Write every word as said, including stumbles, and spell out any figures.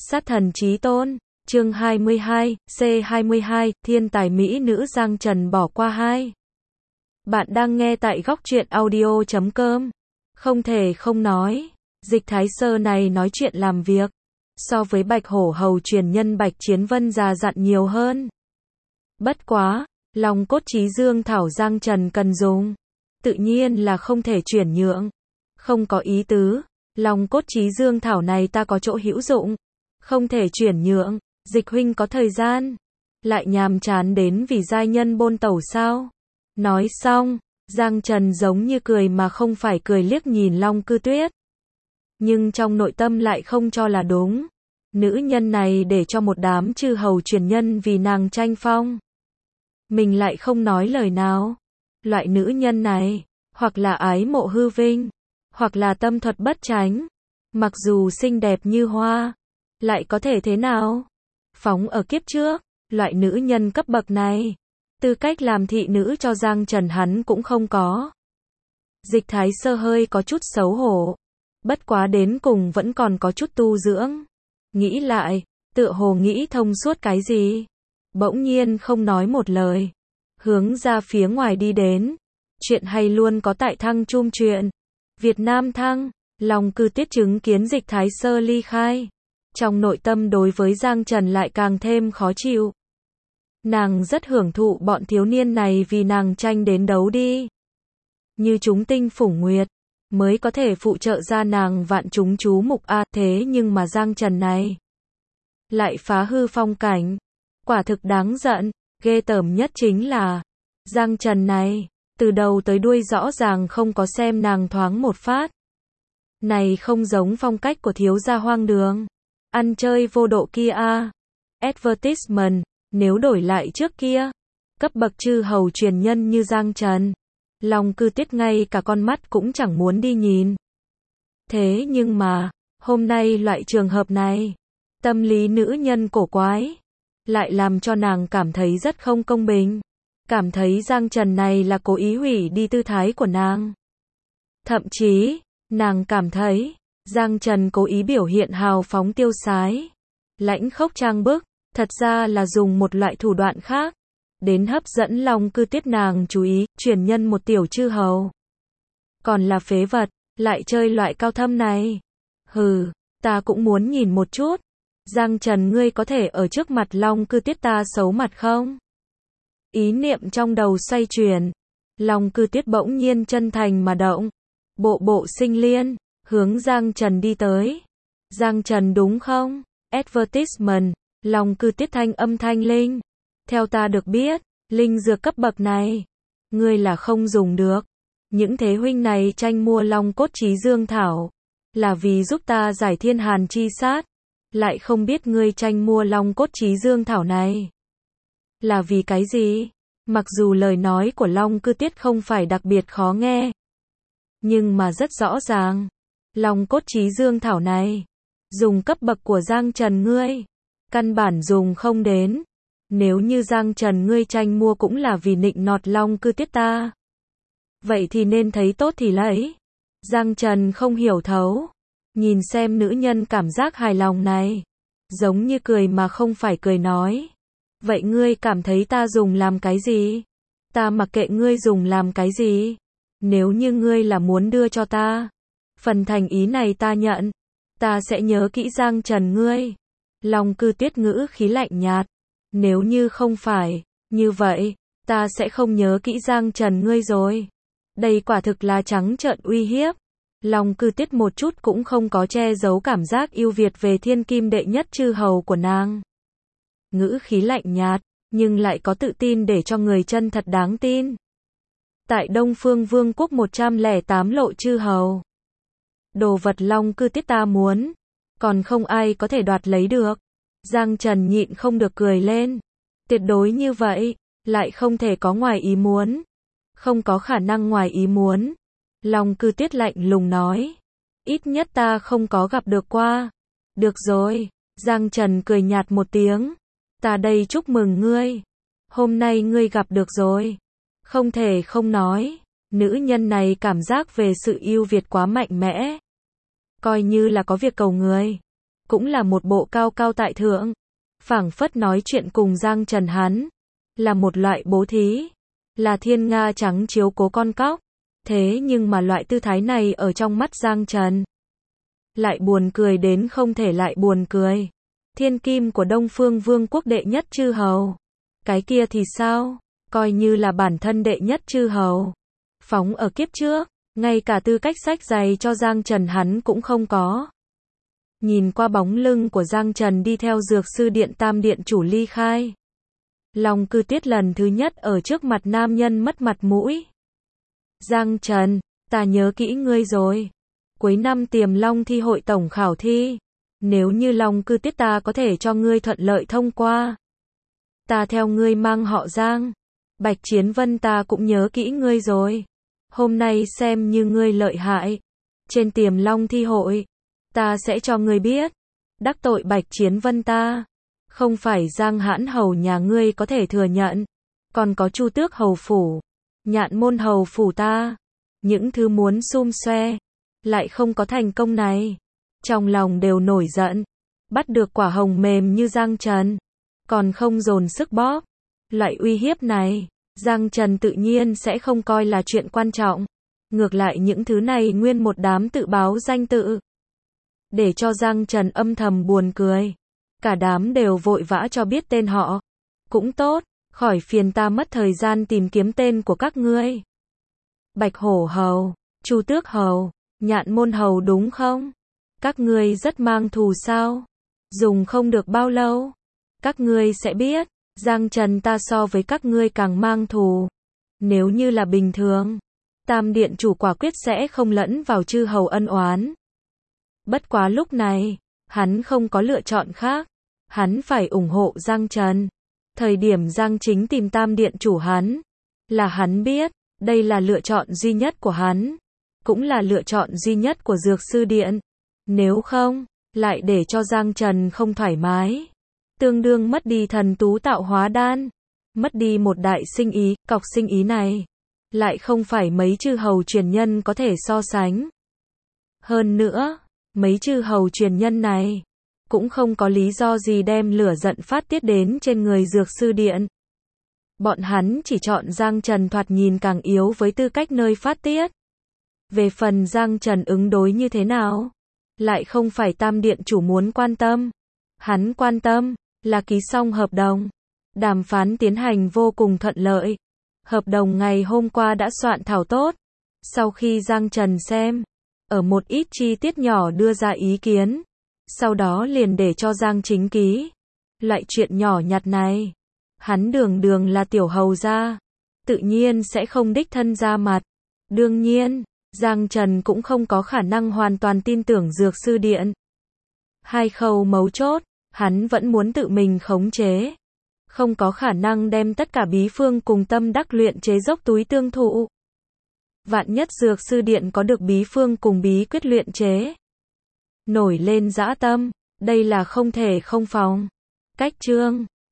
Sát thần chí tôn, chương hai mươi hai, C hai mươi hai, thiên tài mỹ nữ Giang Trần bỏ qua hai. Bạn đang nghe tại góc truyện audio chấm com. Không thể không nói, Dịch Thái Sơ này nói chuyện làm việc, so với Bạch Hổ Hầu truyền nhân Bạch Chiến Vân già dặn nhiều hơn. Bất quá, lòng cốt chí dương thảo Giang Trần cần dùng, tự nhiên là không thể chuyển nhượng. Không có ý tứ, lòng cốt chí dương thảo này ta có chỗ hữu dụng, không thể chuyển nhượng. Dịch huynh có thời gian, lại nhàm chán đến vì giai nhân bôn tẩu sao? Nói xong, Giang Trần giống như cười mà không phải cười liếc nhìn Long Cư Tuyết. Nhưng trong nội tâm lại không cho là đúng. Nữ nhân này để cho một đám chư hầu truyền nhân vì nàng tranh phong. Mình lại không nói lời nào. Loại nữ nhân này, hoặc là ái mộ hư vinh, hoặc là tâm thuật bất tránh. Mặc dù xinh đẹp như hoa, lại có thể thế nào? Phóng ở kiếp trước, loại nữ nhân cấp bậc này, tư cách làm thị nữ cho Giang Trần hắn cũng không có. Dịch Thái Sơ hơi có chút xấu hổ, bất quá đến cùng vẫn còn có chút tu dưỡng. Nghĩ lại, tựa hồ nghĩ thông suốt cái gì, bỗng nhiên không nói một lời, hướng ra phía ngoài đi đến. Chuyện hay luôn có tại Thăng Chum Truyện. Việt Nam Thăng, Long Cư Tuyết chứng kiến Dịch Thái Sơ ly khai, trong nội tâm đối với Giang Trần lại càng thêm khó chịu. Nàng rất hưởng thụ bọn thiếu niên này vì nàng tranh đến đấu đi. Như chúng tinh phủng nguyệt, mới có thể phụ trợ ra nàng vạn chúng chú mục a. Thế nhưng mà Giang Trần này, lại phá hư phong cảnh. Quả thực đáng giận, ghê tởm nhất chính là, Giang Trần này, từ đầu tới đuôi rõ ràng không có xem nàng thoáng một phát. Này không giống phong cách của thiếu gia hoang đường. Ăn chơi vô độ kia a. Advertisement, nếu đổi lại trước kia, cấp bậc chư hầu truyền nhân như Giang Trần, Long Cư Tuyết ngay cả con mắt cũng chẳng muốn đi nhìn. Thế nhưng mà, hôm nay loại trường hợp này, tâm lý nữ nhân cổ quái, lại làm cho nàng cảm thấy rất không công bình. Cảm thấy Giang Trần này là cố ý hủy đi tư thái của nàng. Thậm chí, nàng cảm thấy, Giang Trần cố ý biểu hiện hào phóng tiêu sái, lãnh khốc trang bức, thật ra là dùng một loại thủ đoạn khác, đến hấp dẫn Long Cư Tuyết nàng chú ý, truyền nhân một tiểu chư hầu. Còn là phế vật, lại chơi loại cao thâm này. Hừ, ta cũng muốn nhìn một chút. Giang Trần ngươi có thể ở trước mặt Long Cư Tuyết ta xấu mặt không? Ý niệm trong đầu xoay chuyển, Long Cư Tuyết bỗng nhiên chân thành mà động, bộ bộ sinh liên, hướng Giang Trần đi tới. Giang Trần đúng không? Advertisement, Long Cư Tuyết thanh âm thanh linh. Theo ta được biết, linh dược cấp bậc này, ngươi là không dùng được. Những thế huynh này tranh mua Long cốt chí dương thảo, là vì giúp ta giải thiên hàn chi sát. Lại không biết ngươi tranh mua Long cốt chí dương thảo này là vì cái gì? Mặc dù lời nói của Long Cư Tuyết không phải đặc biệt khó nghe, nhưng mà rất rõ ràng, Long cốt chí dương thảo này, dùng cấp bậc của Giang Trần ngươi, căn bản dùng không đến. Nếu như Giang Trần ngươi tranh mua cũng là vì nịnh nọt Long Cư Tuyết ta, vậy thì nên thấy tốt thì lấy. Giang Trần không hiểu thấu, nhìn xem nữ nhân cảm giác hài lòng này, giống như cười mà không phải cười nói. Vậy ngươi cảm thấy ta dùng làm cái gì? Ta mặc kệ ngươi dùng làm cái gì. Nếu như ngươi là muốn đưa cho ta, phần thành ý này ta nhận. Ta sẽ nhớ kỹ Giang Trần ngươi. Long Cư Tuyết ngữ khí lạnh nhạt. Nếu như không phải, như vậy, ta sẽ không nhớ kỹ Giang Trần ngươi rồi. Đây quả thực là trắng trợn uy hiếp. Long Cư Tuyết một chút cũng không có che giấu cảm giác yêu Việt về thiên kim đệ nhất chư hầu của nàng. Ngữ khí lạnh nhạt, nhưng lại có tự tin để cho người chân thật đáng tin. Tại Đông Phương Vương quốc một trăm lẻ tám lộ chư hầu, đồ vật Long Cư Tuyết ta muốn, còn không ai có thể đoạt lấy được. Giang Trần nhịn không được cười lên. Tuyệt đối như vậy, lại không thể có ngoài ý muốn. Không có khả năng ngoài ý muốn. Long Cư Tuyết lạnh lùng nói. Ít nhất ta không có gặp được qua. Được rồi, Giang Trần cười nhạt một tiếng. Ta đây chúc mừng ngươi. Hôm nay ngươi gặp được rồi. Không thể không nói, nữ nhân này cảm giác về sự yêu Việt quá mạnh mẽ. Coi như là có việc cầu người, cũng là một bộ cao cao tại thượng, phảng phất nói chuyện cùng Giang Trần hắn, là một loại bố thí, là thiên nga trắng chiếu cố con cóc. Thế nhưng mà loại tư thái này ở trong mắt Giang Trần lại buồn cười đến không thể lại buồn cười. Thiên kim của Đông Phương Vương quốc đệ nhất chư hầu, cái kia thì sao, coi như là bản thân đệ nhất chư hầu, phóng ở kiếp trước, ngay cả tư cách xách giày cho Giang Trần hắn cũng không có. Nhìn qua bóng lưng của Giang Trần đi theo Dược Sư Điện Tam Điện chủ ly khai, Long Cư Tiết lần thứ nhất ở trước mặt nam nhân mất mặt mũi. Giang Trần, ta nhớ kỹ ngươi rồi. Cuối năm Tiềm Long thi hội tổng khảo thi, nếu như Long Cư Tiết ta có thể cho ngươi thuận lợi thông qua, ta theo ngươi mang họ Giang. Bạch Chiến Vân ta cũng nhớ kỹ ngươi rồi. Hôm nay xem như ngươi lợi hại. Trên Tiềm Long thi hội, ta sẽ cho ngươi biết, đắc tội Bạch Chiến Vân ta, không phải Giang Hãn hầu nhà ngươi có thể thừa nhận, còn có Chu Tước hầu phủ, Nhạn Môn hầu phủ ta, những thứ muốn xum xoe, lại không có thành công này, trong lòng đều nổi giận, bắt được quả hồng mềm như Giang Trần, còn không dồn sức bóp, loại uy hiếp này, Giang Trần tự nhiên sẽ không coi là chuyện quan trọng, ngược lại những thứ này nguyên một đám tự báo danh tự, để cho Giang Trần âm thầm buồn cười, cả đám đều vội vã cho biết tên họ, cũng tốt, khỏi phiền ta mất thời gian tìm kiếm tên của các ngươi. Bạch Hổ hầu, Chu Tước hầu, Nhạn Môn hầu đúng không? Các ngươi rất mang thù sao? Dùng không được bao lâu, các ngươi sẽ biết, Giang Trần ta so với các ngươi càng mang thù. Nếu như là bình thường, Tam Điện chủ quả quyết sẽ không lẫn vào chư hầu ân oán. Bất quá lúc này, hắn không có lựa chọn khác, hắn phải ủng hộ Giang Trần. Thời điểm Giang Chính tìm Tam Điện chủ hắn, là hắn biết, đây là lựa chọn duy nhất của hắn, cũng là lựa chọn duy nhất của Dược Sư Điện. Nếu không, lại để cho Giang Trần không thoải mái, tương đương mất đi thần tú tạo hóa đan, mất đi một đại sinh ý, cọc sinh ý này, lại không phải mấy chư hầu truyền nhân có thể so sánh. Hơn nữa, mấy chư hầu truyền nhân này, cũng không có lý do gì đem lửa giận phát tiết đến trên người Dược Sư Điện. Bọn hắn chỉ chọn Giang Trần thoạt nhìn càng yếu với tư cách nơi phát tiết. Về phần Giang Trần ứng đối như thế nào, lại không phải Tam Điện chủ muốn quan tâm. Hắn quan tâm, là ký xong hợp đồng. Đàm phán tiến hành vô cùng thuận lợi. Hợp đồng ngày hôm qua đã soạn thảo tốt. Sau khi Giang Trần xem, ở một ít chi tiết nhỏ đưa ra ý kiến, sau đó liền để cho Giang Chính ký. Loại chuyện nhỏ nhặt này, hắn đường đường là tiểu hầu gia, tự nhiên sẽ không đích thân ra mặt. Đương nhiên, Giang Trần cũng không có khả năng hoàn toàn tin tưởng Dược Sư Điện. Hai khâu mấu chốt, hắn vẫn muốn tự mình khống chế. Không có khả năng đem tất cả bí phương cùng tâm đắc luyện chế dốc túi tương thụ. Vạn nhất Dược Sư Điện có được bí phương cùng bí quyết luyện chế, nổi lên dã tâm, đây là không thể không phòng. Cách chương